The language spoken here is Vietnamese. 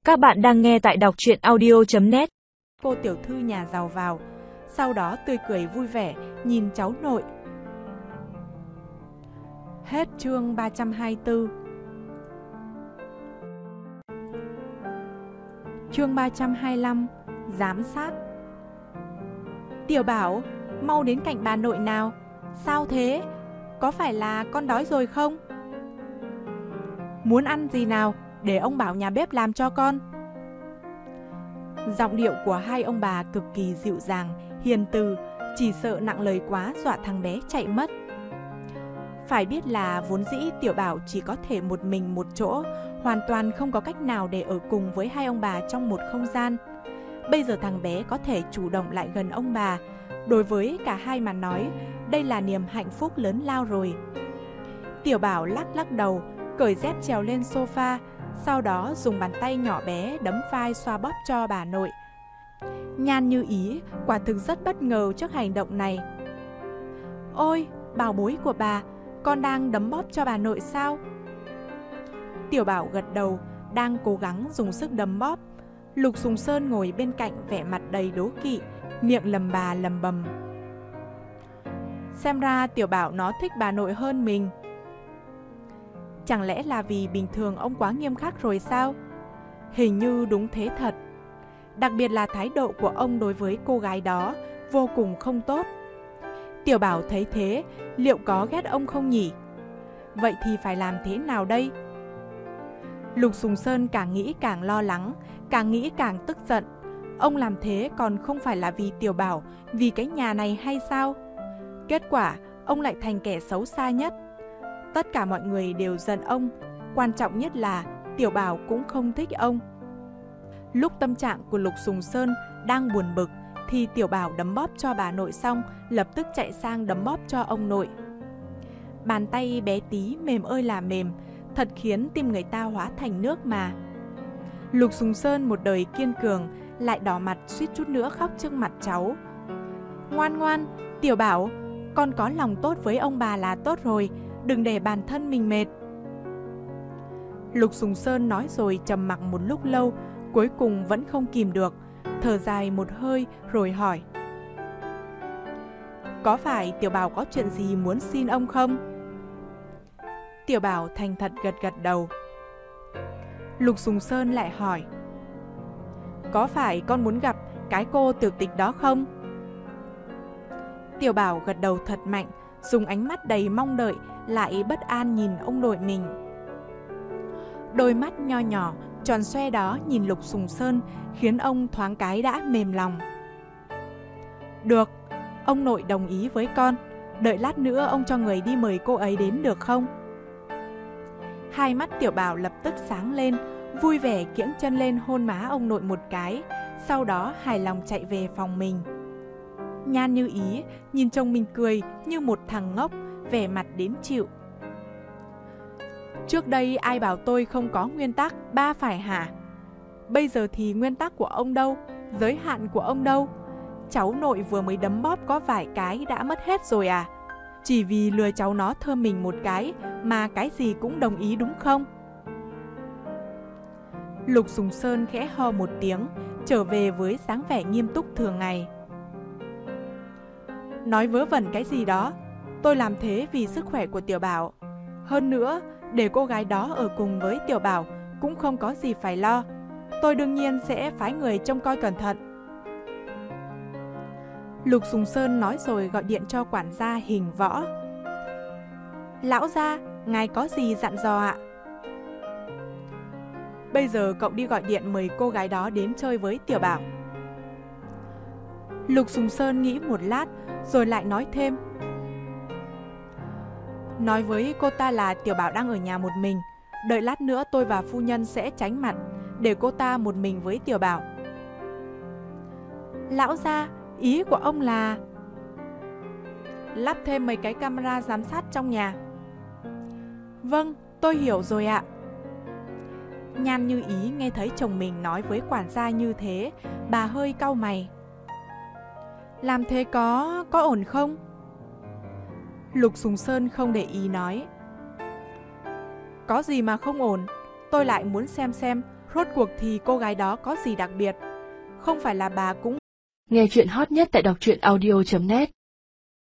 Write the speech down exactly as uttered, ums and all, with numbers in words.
Các bạn đang nghe tại đọc truyện audio chấm net. Cô tiểu thư nhà giàu vào, sau đó tươi cười vui vẻ nhìn cháu nội. Hết chương ba trăm hai mươi tư. Chương ba trăm hai mươi lăm. Giám sát. Tiểu Bảo, mau đến cạnh bà nội nào. Sao thế? Có phải là con đói rồi không? Muốn ăn gì nào, để ông bảo nhà bếp làm cho con. Giọng điệu của hai ông bà cực kỳ dịu dàng, hiền từ, chỉ sợ nặng lời quá dọa thằng bé chạy mất. Phải biết là vốn dĩ Tiểu Bảo chỉ có thể một mình một chỗ, hoàn toàn không có cách nào để ở cùng với hai ông bà trong một không gian. Bây giờ thằng bé có thể chủ động lại gần ông bà, đối với cả hai mà nói, đây là niềm hạnh phúc lớn lao rồi. Tiểu Bảo lắc lắc đầu, cởi dép trèo lên sofa, sau đó dùng bàn tay nhỏ bé đấm vai xoa bóp cho bà nội. Nhan Như Ý quả thực rất bất ngờ trước hành động này. Ôi, bảo bối của bà, con đang đấm bóp cho bà nội sao? Tiểu Bảo gật đầu, đang cố gắng dùng sức đấm bóp. Lục Sùng Sơn ngồi bên cạnh vẻ mặt đầy đố kỵ, miệng lầm bà lầm bầm. Xem ra Tiểu Bảo nó thích bà nội hơn mình. Chẳng lẽ là vì bình thường ông quá nghiêm khắc rồi sao? Hình như đúng thế thật. Đặc biệt là thái độ của ông đối với cô gái đó vô cùng không tốt. Tiểu Bảo thấy thế, liệu có ghét ông không nhỉ? Vậy thì phải làm thế nào đây? Lục Sùng Sơn càng nghĩ càng lo lắng, càng nghĩ càng tức giận. Ông làm thế còn không phải là vì Tiểu Bảo, vì cái nhà này hay sao? Kết quả, ông lại thành kẻ xấu xa nhất. Tất cả mọi người đều giận ông, quan trọng nhất là Tiểu Bảo cũng không thích ông. Lúc tâm trạng của Lục Sùng Sơn đang buồn bực, thì Tiểu Bảo đấm bóp cho bà nội xong, lập tức chạy sang đấm bóp cho ông nội. Bàn tay bé tí mềm ơi là mềm, thật khiến tim người ta hóa thành nước mà. Lục Sùng Sơn một đời kiên cường, lại đỏ mặt suýt chút nữa khóc trước mặt cháu. Ngoan ngoan, Tiểu Bảo, con có lòng tốt với ông bà là tốt rồi, đừng để bản thân mình mệt. Lục Sùng Sơn nói rồi trầm mặc một lúc lâu, cuối cùng vẫn không kìm được, thở dài một hơi rồi hỏi. Có phải Tiểu Bảo có chuyện gì muốn xin ông không? Tiểu Bảo thành thật gật gật đầu. Lục Sùng Sơn lại hỏi. Có phải con muốn gặp cái cô tiểu tịch đó không? Tiểu Bảo gật đầu thật mạnh, dùng ánh mắt đầy mong đợi, lại bất an nhìn ông nội mình. Đôi mắt nho nhỏ, tròn xoe đó nhìn Lục Sùng Sơn, khiến ông thoáng cái đã mềm lòng. Được, ông nội đồng ý với con, đợi lát nữa ông cho người đi mời cô ấy đến được không? Hai mắt Tiểu Bảo lập tức sáng lên, vui vẻ kiễng chân lên hôn má ông nội một cái, sau đó hài lòng chạy về phòng mình. Nhan Như Ý nhìn chồng mình cười như một thằng ngốc, vẻ mặt đến chịu. Trước đây ai bảo tôi không có nguyên tắc ba phải hả? Bây giờ thì nguyên tắc của ông đâu? Giới hạn của ông đâu? Cháu nội vừa mới đấm bóp có vài cái đã mất hết rồi à? Chỉ vì lừa cháu nó thơm mình một cái mà cái gì cũng đồng ý đúng không? Lục Sùng Sơn khẽ ho một tiếng, trở về với dáng vẻ nghiêm túc thường ngày. Nói vớ vẩn cái gì đó, tôi làm thế vì sức khỏe của Tiểu Bảo. Hơn nữa, để cô gái đó ở cùng với Tiểu Bảo cũng không có gì phải lo. Tôi đương nhiên sẽ phái người trông coi cẩn thận. Lục Sùng Sơn nói rồi gọi điện cho quản gia Hình Võ. Lão gia, ngài có gì dặn dò ạ? Bây giờ cậu đi gọi điện mời cô gái đó đến chơi với Tiểu Bảo. Lục Sùng Sơn nghĩ một lát, rồi lại nói thêm. Nói với cô ta là Tiểu Bảo đang ở nhà một mình, đợi lát nữa tôi và phu nhân sẽ tránh mặt, để cô ta một mình với Tiểu Bảo. Lão gia, ý của ông là lắp thêm mấy cái camera giám sát trong nhà. Vâng, tôi hiểu rồi ạ. Nhan Như Ý nghe thấy chồng mình nói với quản gia như thế, bà hơi cau mày. Làm thế có, có ổn không? Lục Sùng Sơn không để ý nói. Có gì mà không ổn, tôi lại muốn xem xem Rốt cuộc thì cô gái đó có gì đặc biệt? Không phải là bà cũng... Nghe chuyện hot nhất tại đọc truyện audio chấm net